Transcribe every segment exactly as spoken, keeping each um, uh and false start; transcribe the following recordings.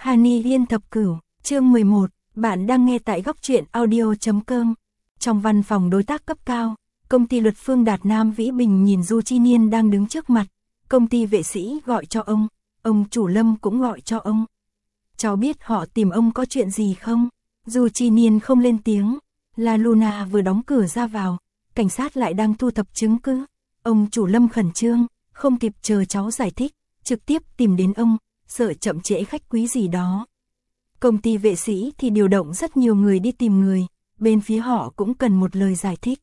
Hani Liên Thập Cửu, chương mười một, bạn đang nghe tại góc truyện audio chấm com. Trong văn phòng đối tác cấp cao, công ty luật Phương Đạt Nam Vĩ Bình nhìn Du Chi Niên đang đứng trước mặt, công ty vệ sĩ gọi cho ông, ông chủ Lâm cũng gọi cho ông. Cháu biết họ tìm ông có chuyện gì không? Du Chi Niên không lên tiếng, La Luna vừa đóng cửa ra vào, cảnh sát lại đang thu thập chứng cứ. Ông chủ Lâm khẩn trương, không kịp chờ cháu giải thích, trực tiếp tìm đến ông, sợ chậm trễ khách quý gì đó. Công ty vệ sĩ thì điều động rất nhiều người đi tìm người, bên phía họ cũng cần một lời giải thích.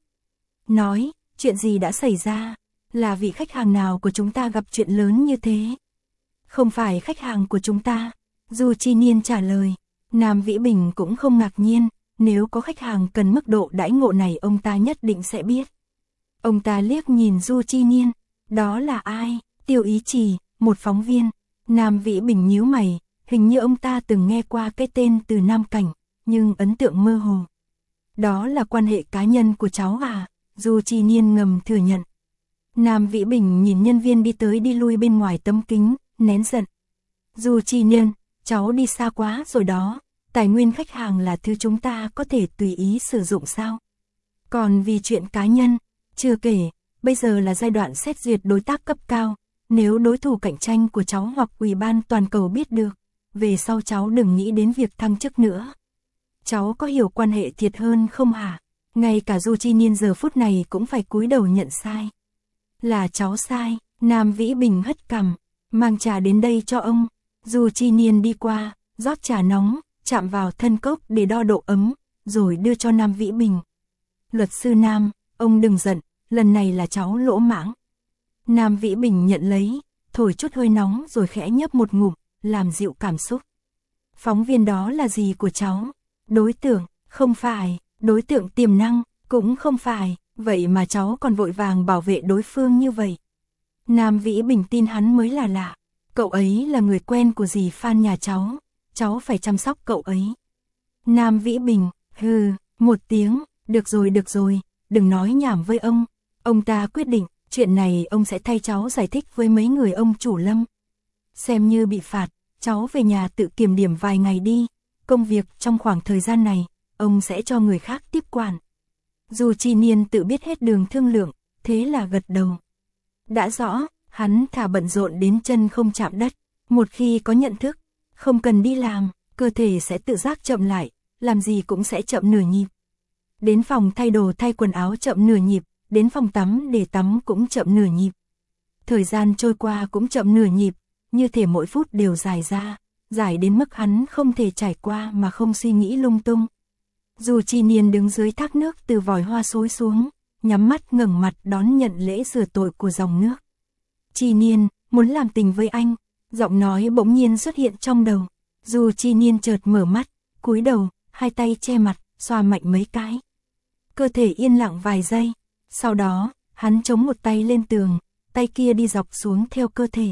Nói, chuyện gì đã xảy ra? Là vị khách hàng nào của chúng ta gặp chuyện lớn như thế? Không phải khách hàng của chúng ta, Du Chi Niên trả lời. Nam Vĩ Bình cũng không ngạc nhiên, nếu có khách hàng cần mức độ đãi ngộ này ông ta nhất định sẽ biết. Ông ta liếc nhìn Du Chi Niên, đó là ai? Tiêu Ý Trì, một phóng viên. Nam Vĩ Bình nhíu mày, hình như ông ta từng nghe qua cái tên từ Nam Cảnh, nhưng ấn tượng mơ hồ. Đó là quan hệ cá nhân của cháu à? Du Chi Niên ngầm thừa nhận. Nam Vĩ Bình nhìn nhân viên đi tới đi lui bên ngoài tấm kính, nén giận. Du Chi Niên, cháu đi xa quá rồi đó, tài nguyên khách hàng là thứ chúng ta có thể tùy ý sử dụng sao? Còn vì chuyện cá nhân, chưa kể, bây giờ là giai đoạn xét duyệt đối tác cấp cao, nếu đối thủ cạnh tranh của cháu hoặc ủy ban toàn cầu biết được, về sau cháu đừng nghĩ đến việc thăng chức nữa. Cháu có hiểu quan hệ thiệt hơn không hả? Ngay cả Du Chi Niên giờ phút này cũng phải cúi đầu nhận sai. Là cháu sai, Nam Vĩ Bình hất cằm, mang trà đến đây cho ông. Du Chi Niên đi qua, rót trà nóng, chạm vào thân cốc để đo độ ấm, rồi đưa cho Nam Vĩ Bình. Luật sư Nam, ông đừng giận, lần này là cháu lỗ mãng. Nam Vĩ Bình nhận lấy, thổi chút hơi nóng rồi khẽ nhấp một ngụm, làm dịu cảm xúc. Phóng viên đó là gì của cháu? Đối tượng, không phải, đối tượng tiềm năng, cũng không phải, vậy mà cháu còn vội vàng bảo vệ đối phương như vậy. Nam Vĩ Bình tin hắn mới là lạ, cậu ấy là người quen của dì Phan nhà cháu, cháu phải chăm sóc cậu ấy. Nam Vĩ Bình, hừ, một tiếng, được rồi được rồi, đừng nói nhảm với ông, ông ta quyết định. Chuyện này ông sẽ thay cháu giải thích với mấy người ông chủ Lâm. Xem như bị phạt, cháu về nhà tự kiểm điểm vài ngày đi. Công việc trong khoảng thời gian này, ông sẽ cho người khác tiếp quản. Du Chi Niên tự biết hết đường thương lượng, thế là gật đầu. Đã rõ, hắn thả bận rộn đến chân không chạm đất. Một khi có nhận thức, không cần đi làm, cơ thể sẽ tự giác chậm lại, làm gì cũng sẽ chậm nửa nhịp. Đến phòng thay đồ thay quần áo chậm nửa nhịp. Đến phòng tắm để tắm cũng chậm nửa nhịp. Thời gian trôi qua cũng chậm nửa nhịp, như thể mỗi phút đều dài ra, dài đến mức hắn không thể trải qua mà không suy nghĩ lung tung. Du Chi Niên đứng dưới thác nước từ vòi hoa xối xuống, nhắm mắt ngẩng mặt đón nhận lễ rửa tội của dòng nước. Chi Niên, muốn làm tình với anh, giọng nói bỗng nhiên xuất hiện trong đầu. Du Chi Niên chợt mở mắt, cúi đầu, hai tay che mặt, xoa mạnh mấy cái. Cơ thể yên lặng vài giây. Sau đó, hắn chống một tay lên tường, tay kia đi dọc xuống theo cơ thể.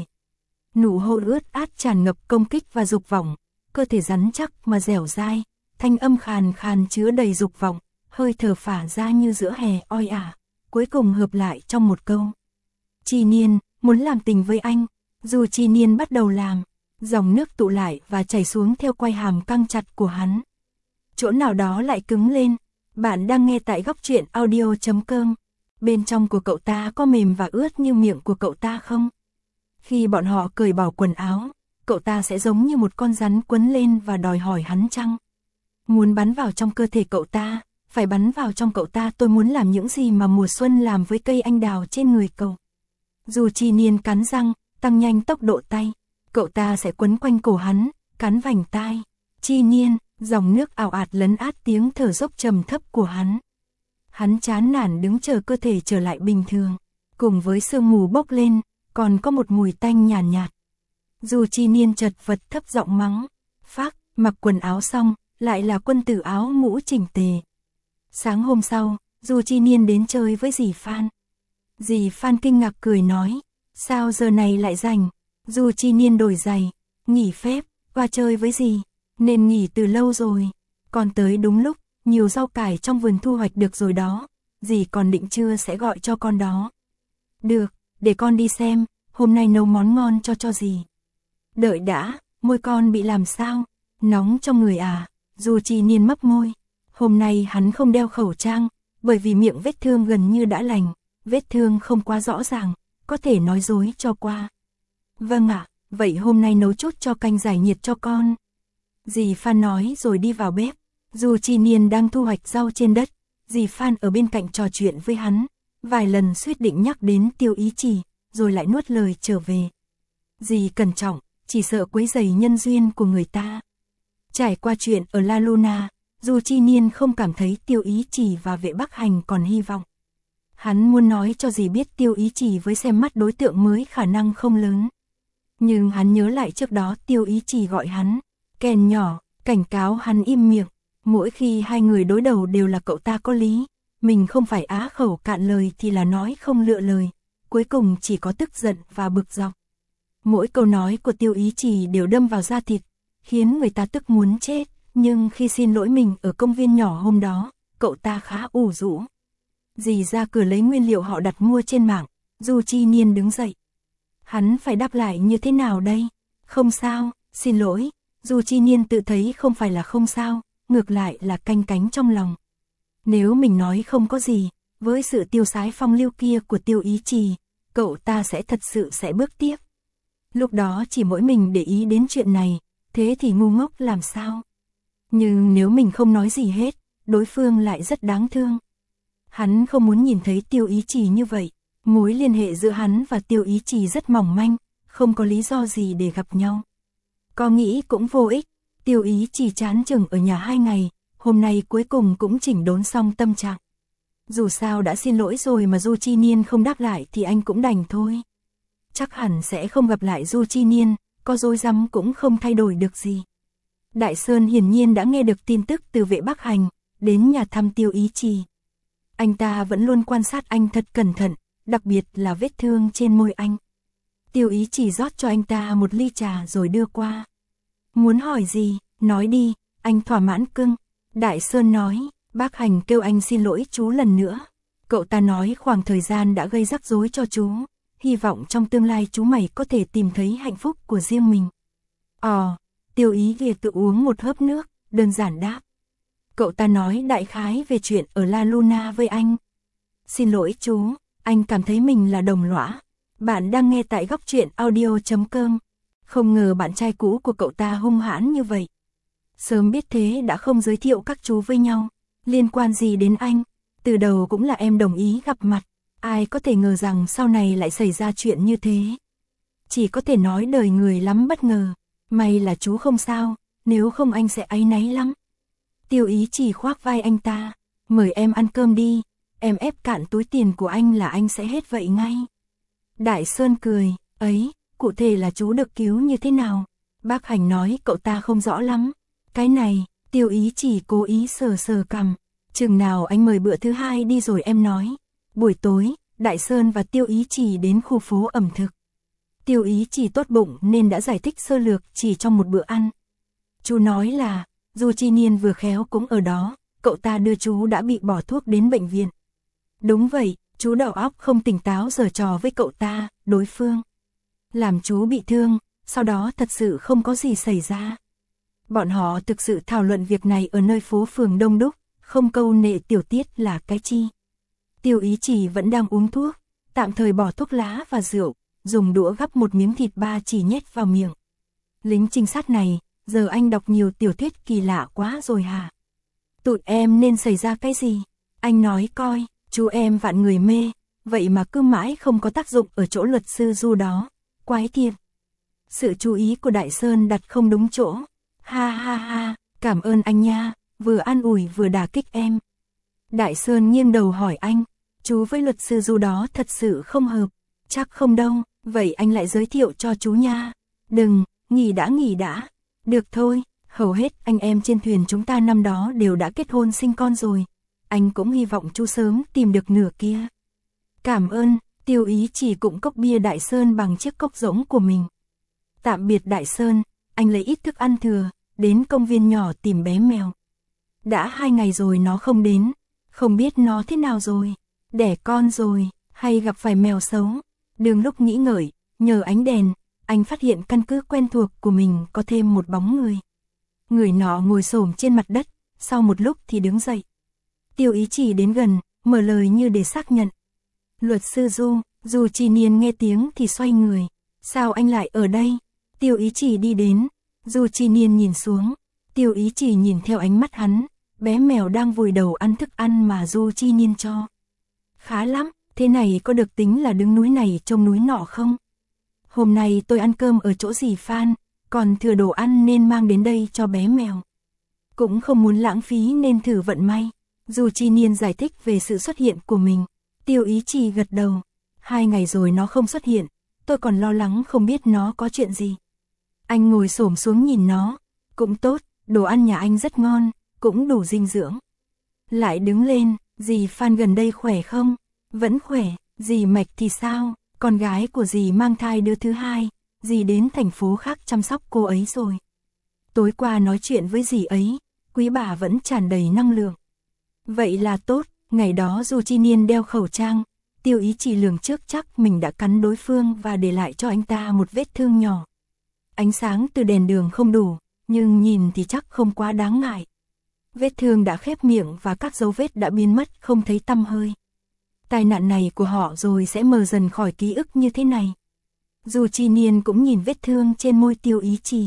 Nụ hôn ướt át tràn ngập công kích và dục vọng, cơ thể rắn chắc mà dẻo dai, thanh âm khàn khàn chứa đầy dục vọng, hơi thở phả ra như giữa hè oi ả, cuối cùng hợp lại trong một câu. Chi Niên, muốn làm tình với anh, dù Chi Niên bắt đầu làm, dòng nước tụ lại và chảy xuống theo quai hàm căng chặt của hắn. Chỗ nào đó lại cứng lên, bạn đang nghe tại góc truyện audio chấm com. Bên trong của cậu ta có mềm và ướt như miệng của cậu ta không? Khi bọn họ cởi bỏ quần áo, cậu ta sẽ giống như một con rắn quấn lên và đòi hỏi hắn chăng? Muốn bắn vào trong cơ thể cậu ta, phải bắn vào trong cậu ta. Tôi muốn làm những gì mà mùa xuân làm với cây anh đào trên người cậu. Dù Chi Niên cắn răng, tăng nhanh tốc độ tay, cậu ta sẽ quấn quanh cổ hắn, cắn vành tai. Chi Niên, dòng nước ào ạt lấn át tiếng thở dốc trầm thấp của hắn. Hắn chán nản đứng chờ cơ thể trở lại bình thường, cùng với sương mù bốc lên, còn có một mùi tanh nhàn nhạt, nhạt. Du Chi Niên chật vật thấp giọng mắng, phác, mặc quần áo xong, lại là quân tử áo mũ chỉnh tề. Sáng hôm sau, Du Chi Niên đến chơi với dì Phan. Dì Phan kinh ngạc cười nói, sao giờ này lại rảnh? Du Chi Niên đổi giày, nghỉ phép, qua chơi với dì, nên nghỉ từ lâu rồi, còn tới đúng lúc. Nhiều rau cải trong vườn thu hoạch được rồi đó, dì còn định trưa sẽ gọi cho con đó. Được, để con đi xem, hôm nay nấu món ngon cho cho dì. Đợi đã, môi con bị làm sao? Nóng trong người à? Du Chi Niên mấp môi. Hôm nay hắn không đeo khẩu trang, bởi vì miệng vết thương gần như đã lành, vết thương không quá rõ ràng, có thể nói dối cho qua. Vâng ạ, vậy hôm nay nấu chút cho canh giải nhiệt cho con. Dì Phan nói rồi đi vào bếp. Du Chi Niên đang thu hoạch rau trên đất, dì Phan ở bên cạnh trò chuyện với hắn, vài lần suýt định nhắc đến Tiêu Ý Chỉ, rồi lại nuốt lời trở về. Dì cẩn trọng, chỉ sợ quấy rầy nhân duyên của người ta. Trải qua chuyện ở La Luna, Du Chi Niên không cảm thấy Tiêu Ý Chỉ và Vệ Bắc Hành còn hy vọng. Hắn muốn nói cho dì biết Tiêu Ý Chỉ với xem mắt đối tượng mới khả năng không lớn. Nhưng hắn nhớ lại trước đó Tiêu Ý Chỉ gọi hắn kèn nhỏ, cảnh cáo hắn im miệng. Mỗi khi hai người đối đầu đều là cậu ta có lý, mình không phải á khẩu cạn lời thì là nói không lựa lời, cuối cùng chỉ có tức giận và bực dọc. Mỗi câu nói của Tiêu Ý Chỉ đều đâm vào da thịt, khiến người ta tức muốn chết, nhưng khi xin lỗi mình ở công viên nhỏ hôm đó, cậu ta khá ủ rũ. Dì ra cửa lấy nguyên liệu họ đặt mua trên mạng, Du Chi Niên đứng dậy. Hắn phải đáp lại như thế nào đây? Không sao, xin lỗi. Du Chi Niên tự thấy không phải là không sao, ngược lại là canh cánh trong lòng. Nếu mình nói không có gì, với sự tiêu sái phong lưu kia của Tiêu Ý Chỉ, cậu ta sẽ thật sự sẽ bước tiếp. Lúc đó chỉ mỗi mình để ý đến chuyện này, thế thì ngu ngốc làm sao? Nhưng nếu mình không nói gì hết, đối phương lại rất đáng thương. Hắn không muốn nhìn thấy Tiêu Ý Chỉ như vậy, mối liên hệ giữa hắn và Tiêu Ý Chỉ rất mỏng manh, không có lý do gì để gặp nhau. Có nghĩ cũng vô ích, Tiêu Ý Chỉ chán chừng ở nhà hai ngày, hôm nay cuối cùng cũng chỉnh đốn xong tâm trạng. Dù sao đã xin lỗi rồi mà Du Chi Niên không đáp lại thì anh cũng đành thôi. Chắc hẳn sẽ không gặp lại Du Chi Niên, có dối rắm cũng không thay đổi được gì. Đại Sơn hiển nhiên đã nghe được tin tức từ Vệ Bắc Hành, đến nhà thăm Tiêu Ý Chỉ. Anh ta vẫn luôn quan sát anh thật cẩn thận, đặc biệt là vết thương trên môi anh. Tiêu Ý Chỉ rót cho anh ta một ly trà rồi đưa qua. Muốn hỏi gì, nói đi, anh thỏa mãn cưng. Đại Sơn nói, Bác Hành kêu anh xin lỗi chú lần nữa. Cậu ta nói khoảng thời gian đã gây rắc rối cho chú, hy vọng trong tương lai chú mày có thể tìm thấy hạnh phúc của riêng mình. Ồ, Tiêu Ý về tự uống một hớp nước, đơn giản đáp. Cậu ta nói đại khái về chuyện ở La Luna với anh. Xin lỗi chú, anh cảm thấy mình là đồng lõa. Bạn đang nghe tại góc truyện audio chấm com. Không ngờ bạn trai cũ của cậu ta hung hãn như vậy. Sớm biết thế đã không giới thiệu các chú với nhau. Liên quan gì đến anh? Từ đầu cũng là em đồng ý gặp mặt. Ai có thể ngờ rằng sau này lại xảy ra chuyện như thế. Chỉ có thể nói đời người lắm bất ngờ. May là chú không sao, nếu không anh sẽ áy náy lắm. Tiêu Ý Chỉ khoác vai anh ta. Mời em ăn cơm đi. Em ép cạn túi tiền của anh là anh sẽ hết vậy ngay. Đại Sơn cười. Ấy, cụ thể là chú được cứu như thế nào? Bác Hành nói cậu ta không rõ lắm. Cái này, Tiêu Ý Chỉ cố ý sờ sờ cằm. Chừng nào anh mời bữa thứ hai đi rồi em nói. Buổi tối, Đại Sơn và Tiêu Ý Chỉ đến khu phố ẩm thực. Tiêu Ý Chỉ tốt bụng nên đã giải thích sơ lược chỉ trong một bữa ăn. Chú nói là, Du Chi Niên vừa khéo cũng ở đó, cậu ta đưa chú đã bị bỏ thuốc đến bệnh viện. Đúng vậy, chú đầu óc không tỉnh táo giở trò với cậu ta, đối phương. Làm chú bị thương, sau đó thật sự không có gì xảy ra. Bọn họ thực sự thảo luận việc này ở nơi phố phường đông đúc, không câu nệ tiểu tiết là cái chi. Tiêu Ý Chỉ vẫn đang uống thuốc, tạm thời bỏ thuốc lá và rượu, dùng đũa gắp một miếng thịt ba chỉ nhét vào miệng. Lính trinh sát này, giờ anh đọc nhiều tiểu thuyết kỳ lạ quá rồi hả? Tụi em nên xảy ra cái gì? Anh nói coi, chú em vạn người mê, vậy mà cứ mãi không có tác dụng ở chỗ luật sư Du đó. Quái thiệt. Sự chú ý của Đại Sơn đặt không đúng chỗ. Ha ha ha, cảm ơn anh nha, vừa an ủi vừa đả kích em. Đại Sơn nghiêng đầu hỏi anh, chú với luật sư Du đó thật sự không hợp. Chắc không đâu, vậy anh lại giới thiệu cho chú nha. Đừng, nghỉ đã nghỉ đã. Được thôi, hầu hết anh em trên thuyền chúng ta năm đó đều đã kết hôn sinh con rồi. Anh cũng hy vọng chú sớm tìm được nửa kia. Cảm ơn. Tiêu Ý Chỉ cũng cốc bia Đại Sơn bằng chiếc cốc rỗng của mình. Tạm biệt Đại Sơn, anh lấy ít thức ăn thừa, đến công viên nhỏ tìm bé mèo. Đã hai ngày rồi nó không đến, không biết nó thế nào rồi, đẻ con rồi, hay gặp phải mèo xấu. Đường lúc nghĩ ngợi, nhờ ánh đèn, anh phát hiện căn cứ quen thuộc của mình có thêm một bóng người. Người nọ ngồi xổm trên mặt đất, sau một lúc thì đứng dậy. Tiêu Ý Chỉ đến gần, mở lời như để xác nhận. Luật sư Du, Du Chi Niên nghe tiếng thì xoay người. Sao anh lại ở đây? Tiêu Ý Chỉ đi đến, Du Chi Niên nhìn xuống. Tiêu Ý Chỉ nhìn theo ánh mắt hắn, bé mèo đang vùi đầu ăn thức ăn mà Du Chi Niên cho. Khá lắm, thế này có được tính là đứng núi này trông núi nọ không? Hôm nay tôi ăn cơm ở chỗ dì Phan, còn thừa đồ ăn nên mang đến đây cho bé mèo. Cũng không muốn lãng phí nên thử vận may. Du Chi Niên giải thích về sự xuất hiện của mình. Tiêu Ý Chỉ gật đầu. Hai ngày rồi nó không xuất hiện, tôi còn lo lắng không biết nó có chuyện gì. Anh ngồi xổm xuống nhìn nó. Cũng tốt, đồ ăn nhà anh rất ngon, cũng đủ dinh dưỡng. Lại đứng lên, dì Phan gần đây khỏe không? Vẫn khỏe. Dì Mạch thì sao? Con gái của dì mang thai đứa thứ hai, dì đến thành phố khác chăm sóc cô ấy rồi. Tối qua nói chuyện với dì ấy, quý bà vẫn tràn đầy năng lượng. Vậy là tốt, ngày đó Du Chi Niên đeo khẩu trang, Tiêu Ý Chỉ lường trước chắc mình đã cắn đối phương và để lại cho anh ta một vết thương nhỏ. Ánh sáng từ đèn đường không đủ, nhưng nhìn thì chắc không quá đáng ngại. Vết thương đã khép miệng và các dấu vết đã biến mất không thấy tăm hơi. Tai nạn này của họ rồi sẽ mờ dần khỏi ký ức như thế này. Du Chi Niên cũng nhìn vết thương trên môi Tiêu Ý Chỉ.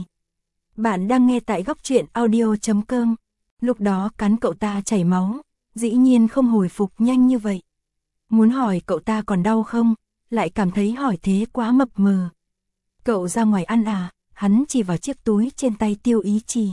Bạn đang nghe tại góc truyện audio chấm com. Lúc đó cắn cậu ta chảy máu, dĩ nhiên không hồi phục nhanh như vậy. Muốn hỏi cậu ta còn đau không, lại cảm thấy hỏi thế quá mập mờ. Cậu ra ngoài ăn à? Hắn chỉ vào chiếc túi trên tay Tiêu Ý Chỉ.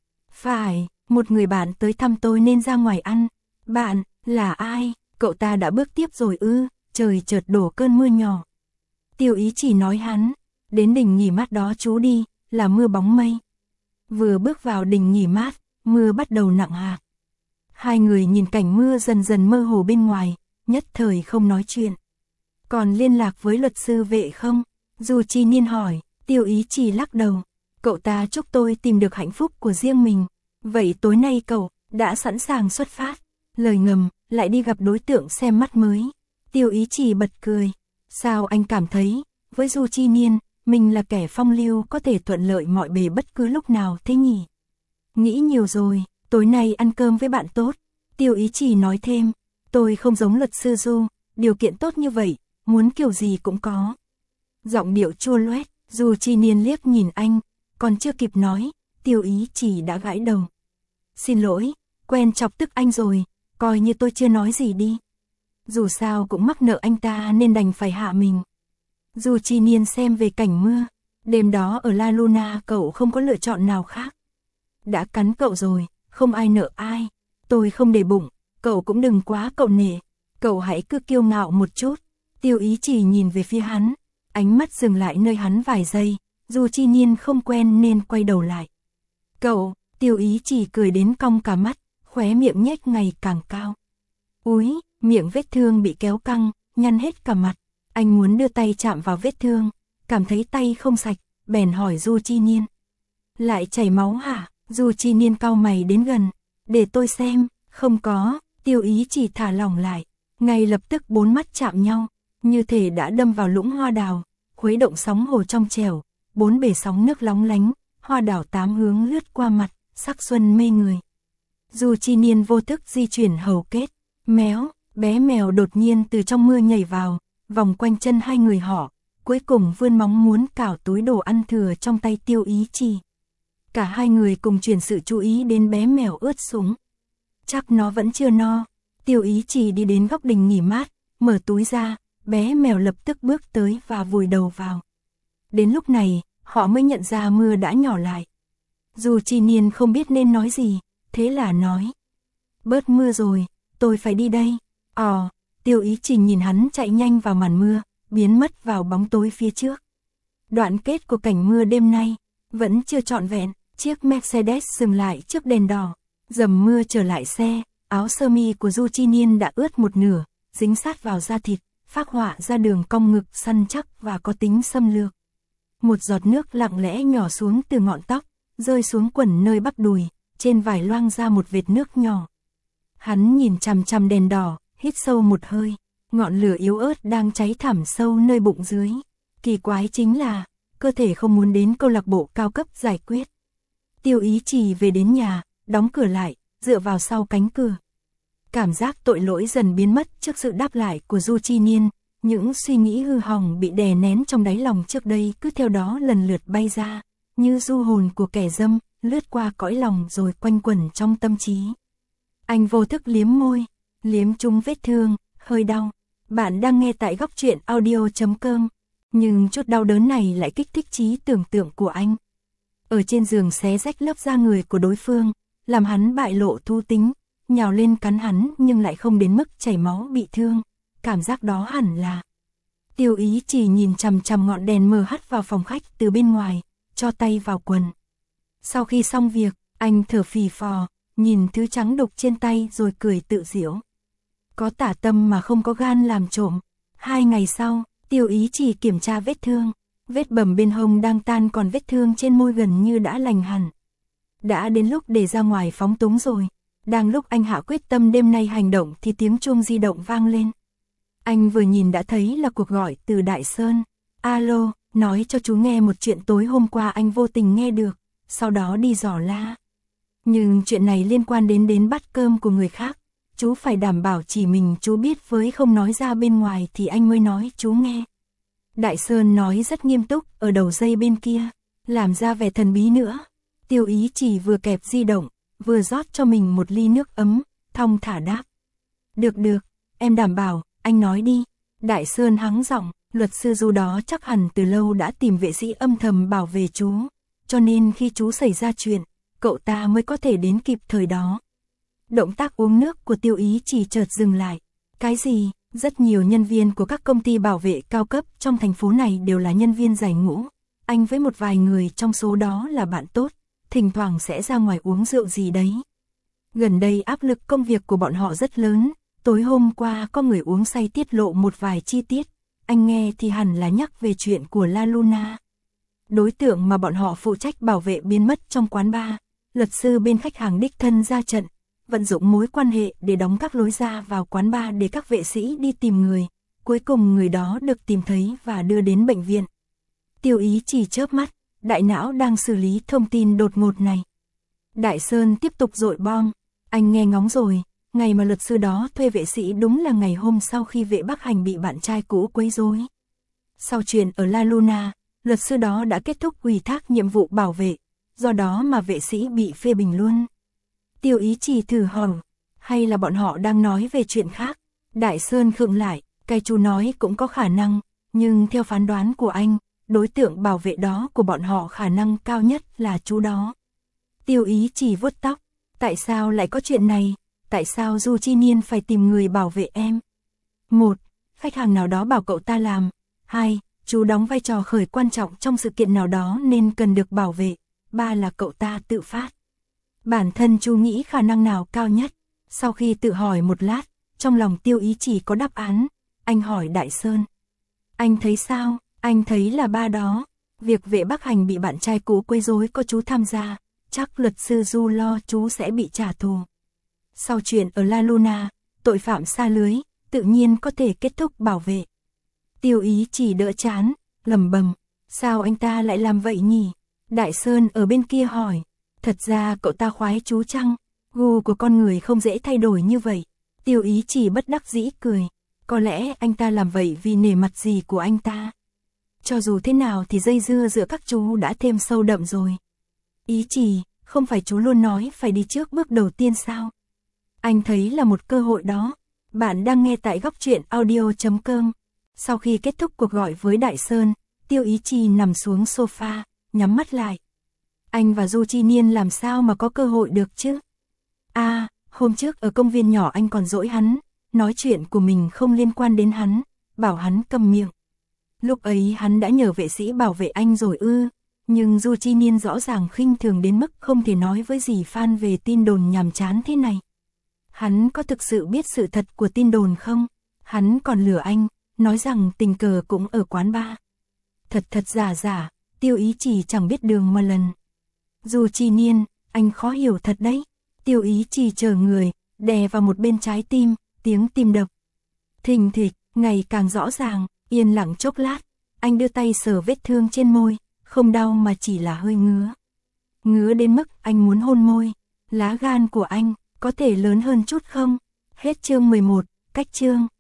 Phải, một người bạn tới thăm tôi nên ra ngoài ăn. Bạn, là ai? Cậu ta đã bước tiếp rồi ư? Trời chợt đổ cơn mưa nhỏ. Tiêu Ý Chỉ nói hắn, đến đỉnh nghỉ mát đó chú đi, là mưa bóng mây. Vừa bước vào đỉnh nghỉ mát, mưa bắt đầu nặng hạt. Hai người nhìn cảnh mưa dần dần mơ hồ bên ngoài, nhất thời không nói chuyện. Còn liên lạc với luật sư Vệ không? Du Chi Niên hỏi. Tiêu Ý Chỉ lắc đầu. Cậu ta chúc tôi tìm được hạnh phúc của riêng mình. Vậy tối nay cậu đã sẵn sàng xuất phát? Lời ngầm, lại đi gặp đối tượng xem mắt mới. Tiêu Ý Chỉ bật cười. Sao anh cảm thấy, với Du Chi Niên, mình là kẻ phong lưu có thể thuận lợi mọi bề bất cứ lúc nào thế nhỉ? Nghĩ nhiều rồi, tối nay ăn cơm với bạn tốt. Tiêu Ý Chỉ nói thêm, tôi không giống luật sư Du, điều kiện tốt như vậy, muốn kiểu gì cũng có. Giọng điệu chua loét, Du Chi Niên liếc nhìn anh, còn chưa kịp nói, Tiêu Ý Chỉ đã gãi đầu. Xin lỗi, quen chọc tức anh rồi, coi như tôi chưa nói gì đi. Dù sao cũng mắc nợ anh ta nên đành phải hạ mình. Du Chi Niên xem về cảnh mưa, đêm đó ở La Luna cậu không có lựa chọn nào khác. Đã cắn cậu rồi, không ai nợ ai, tôi không để bụng, cậu cũng đừng quá cậu nể, cậu hãy cứ kiêu ngạo một chút. Tiêu Ý Chỉ nhìn về phía hắn, ánh mắt dừng lại nơi hắn vài giây, Du Chi Niên không quen nên quay đầu lại. Cậu, Tiêu Ý Chỉ cười đến cong cả mắt, khóe miệng nhếch ngày càng cao. Úi, miệng vết thương bị kéo căng, nhăn hết cả mặt. Anh muốn đưa tay chạm vào vết thương, cảm thấy tay không sạch, bèn hỏi Du Chi Niên. Lại chảy máu hả? Du Chi Niên cau mày đến gần. Để tôi xem, không có. Tiêu Ý Chỉ thả lỏng lại. Ngay lập tức bốn mắt chạm nhau, như thể đã đâm vào lũng hoa đào, khuấy động sóng hồ trong trẻo, bốn bể sóng nước lóng lánh, hoa đảo tám hướng lướt qua mặt, sắc xuân mê người. Du Chi Niên vô thức di chuyển hầu kết, méo, bé mèo đột nhiên từ trong mưa nhảy vào, vòng quanh chân hai người họ, cuối cùng vươn móng muốn cào túi đồ ăn thừa trong tay Tiêu Ý Chỉ. Cả hai người cùng chuyển sự chú ý đến bé mèo ướt sũng. Chắc nó vẫn chưa no. Tiêu Ý Chỉ đi đến góc đình nghỉ mát, mở túi ra, bé mèo lập tức bước tới và vùi đầu vào. Đến lúc này, họ mới nhận ra mưa đã nhỏ lại. Du Chi Niên không biết nên nói gì, thế là nói. Bớt mưa rồi, tôi phải đi đây. Ồ, Tiêu Ý Chỉ nhìn hắn chạy nhanh vào màn mưa, biến mất vào bóng tối phía trước. Đoạn kết của cảnh mưa đêm nay, vẫn chưa trọn vẹn, chiếc Mercedes dừng lại trước đèn đỏ, dầm mưa trở lại xe, áo sơ mi của Du Chi Niên đã ướt một nửa, dính sát vào da thịt, phác họa ra đường cong ngực săn chắc và có tính xâm lược. Một giọt nước lặng lẽ nhỏ xuống từ ngọn tóc, rơi xuống quần nơi bắp đùi, trên vải loang ra một vệt nước nhỏ. Hắn nhìn chằm chằm đèn đỏ, hít sâu một hơi, ngọn lửa yếu ớt đang cháy thẳm sâu nơi bụng dưới. Kỳ quái chính là, cơ thể không muốn đến câu lạc bộ cao cấp giải quyết. Tiêu Ý Trì về đến nhà, đóng cửa lại, dựa vào sau cánh cửa. Cảm giác tội lỗi dần biến mất trước sự đáp lại của Du Chi Niên, những suy nghĩ hư hỏng bị đè nén trong đáy lòng trước đây cứ theo đó lần lượt bay ra, như du hồn của kẻ dâm, lướt qua cõi lòng rồi quanh quẩn trong tâm trí. Anh vô thức liếm môi, liếm trúng vết thương, hơi đau. Bạn đang nghe tại góc truyện audio chấm com, nhưng chút đau đớn này lại kích thích trí tưởng tượng của anh. Ở trên giường xé rách lớp da người của đối phương, làm hắn bại lộ thú tính, nhào lên cắn hắn nhưng lại không đến mức chảy máu bị thương. Cảm giác đó hẳn là... Tiêu Ý Trì nhìn chằm chằm ngọn đèn mờ hắt vào phòng khách từ bên ngoài, cho tay vào quần. Sau khi xong việc, anh thở phì phò, nhìn thứ trắng đục trên tay rồi cười tự giễu. Có tả tâm mà không có gan làm trộm. Hai ngày sau, Tiêu Ý Trì kiểm tra vết thương. Vết bầm bên hông đang tan còn vết thương trên môi gần như đã lành hẳn. Đã đến lúc để ra ngoài phóng túng rồi. Đang lúc anh hạ quyết tâm đêm nay hành động thì tiếng chuông di động vang lên. Anh vừa nhìn đã thấy là cuộc gọi từ Đại Sơn. Alo, nói cho chú nghe một chuyện tối hôm qua anh vô tình nghe được, sau đó đi dò la. Nhưng chuyện này liên quan đến đến bát cơm của người khác. Chú phải đảm bảo chỉ mình chú biết với không nói ra bên ngoài thì anh mới nói chú nghe. Đại Sơn nói rất nghiêm túc ở đầu dây bên kia, làm ra vẻ thần bí nữa. Tiêu Ý Trì vừa kẹp di động, vừa rót cho mình một ly nước ấm, thong thả đáp. Được được, em đảm bảo, anh nói đi. Đại Sơn hắng giọng, luật sư Du đó chắc hẳn từ lâu đã tìm vệ sĩ âm thầm bảo vệ chú, cho nên khi chú xảy ra chuyện, cậu ta mới có thể đến kịp thời đó. Động tác uống nước của Tiêu Ý Trì chợt dừng lại. Cái gì? Rất nhiều nhân viên của các công ty bảo vệ cao cấp trong thành phố này đều là nhân viên giải ngũ. Anh với một vài người trong số đó là bạn tốt, thỉnh thoảng sẽ ra ngoài uống rượu gì đấy. Gần đây áp lực công việc của bọn họ rất lớn, tối hôm qua có người uống say tiết lộ một vài chi tiết, anh nghe thì hẳn là nhắc về chuyện của La Luna. Đối tượng mà bọn họ phụ trách bảo vệ biến mất trong quán bar, luật sư bên khách hàng đích thân ra trận, vận dụng mối quan hệ để đóng các lối ra vào quán bar để các vệ sĩ đi tìm người, cuối cùng người đó được tìm thấy và đưa đến bệnh viện. Tiêu Ý Trì chớp mắt, đại não đang xử lý thông tin đột ngột này. Đại Sơn tiếp tục dội bom, anh nghe ngóng rồi, ngày mà luật sư đó thuê vệ sĩ đúng là ngày hôm sau khi Vệ Bắc Hành bị bạn trai cũ quấy rối. Sau chuyện ở La Luna, luật sư đó đã kết thúc ủy thác nhiệm vụ bảo vệ, do đó mà vệ sĩ bị phê bình luôn. Tiêu Ý Trì thử hỏi, hay là bọn họ đang nói về chuyện khác? Đại Sơn khựng lại, cái chú nói cũng có khả năng, nhưng theo phán đoán của anh, đối tượng bảo vệ đó của bọn họ khả năng cao nhất là chú đó. Tiêu Ý Trì vuốt tóc, tại sao lại có chuyện này? Tại sao Du Chi Niên phải tìm người bảo vệ em? Một, khách hàng nào đó bảo cậu ta làm. Hai, chú đóng vai trò khởi quan trọng trong sự kiện nào đó nên cần được bảo vệ. Ba là cậu ta tự phát. Bản thân chú nghĩ khả năng nào cao nhất? Sau khi tự hỏi một lát, trong lòng Tiêu Ý Trì có đáp án. Anh hỏi Đại Sơn. Anh thấy sao? Anh thấy là ba đó. Việc Vệ Bắc Hành bị bạn trai cũ quấy rối có chú tham gia, chắc luật sư Du lo chú sẽ bị trả thù. Sau chuyện ở La Luna, tội phạm xa lưới, tự nhiên có thể kết thúc bảo vệ. Tiêu Ý Trì đỡ chán, lẩm bẩm, sao anh ta lại làm vậy nhỉ? Đại Sơn ở bên kia hỏi, thật ra cậu ta khoái chú chăng? Gu của con người không dễ thay đổi như vậy. Tiêu Ý Trì bất đắc dĩ cười, có lẽ anh ta làm vậy vì nể mặt gì của anh ta. Cho dù thế nào thì dây dưa giữa các chú đã thêm sâu đậm rồi. Ý Trì, không phải chú luôn nói phải đi trước bước đầu tiên sao? Anh thấy là một cơ hội đó. Bạn đang nghe tại góc truyện audio chấm com. Sau khi kết thúc cuộc gọi với Đại Sơn, Tiêu Ý Trì nằm xuống sofa, nhắm mắt lại. Anh và Du Chi Niên làm sao mà có cơ hội được chứ? À, hôm trước ở công viên nhỏ anh còn dỗi hắn, nói chuyện của mình không liên quan đến hắn, bảo hắn cầm miệng. Lúc ấy hắn đã nhờ vệ sĩ bảo vệ anh rồi ư, nhưng Du Chi Niên rõ ràng khinh thường đến mức không thể nói với dì Phan về tin đồn nhàm chán thế này. Hắn có thực sự biết sự thật của tin đồn không? Hắn còn lừa anh, nói rằng tình cờ cũng ở quán bar. Thật thật giả giả, Tiêu Ý Trì chẳng biết đường mà lần. Du Chi Niên, anh khó hiểu thật đấy. Tiêu Ý Trì chờ người, đè vào một bên trái tim, tiếng tim đập. Thình thịch, ngày càng rõ ràng, yên lặng chốc lát, anh đưa tay sờ vết thương trên môi, không đau mà chỉ là hơi ngứa. Ngứa đến mức anh muốn hôn môi. Lá gan của anh có thể lớn hơn chút không? Hết chương mười một, cách chương.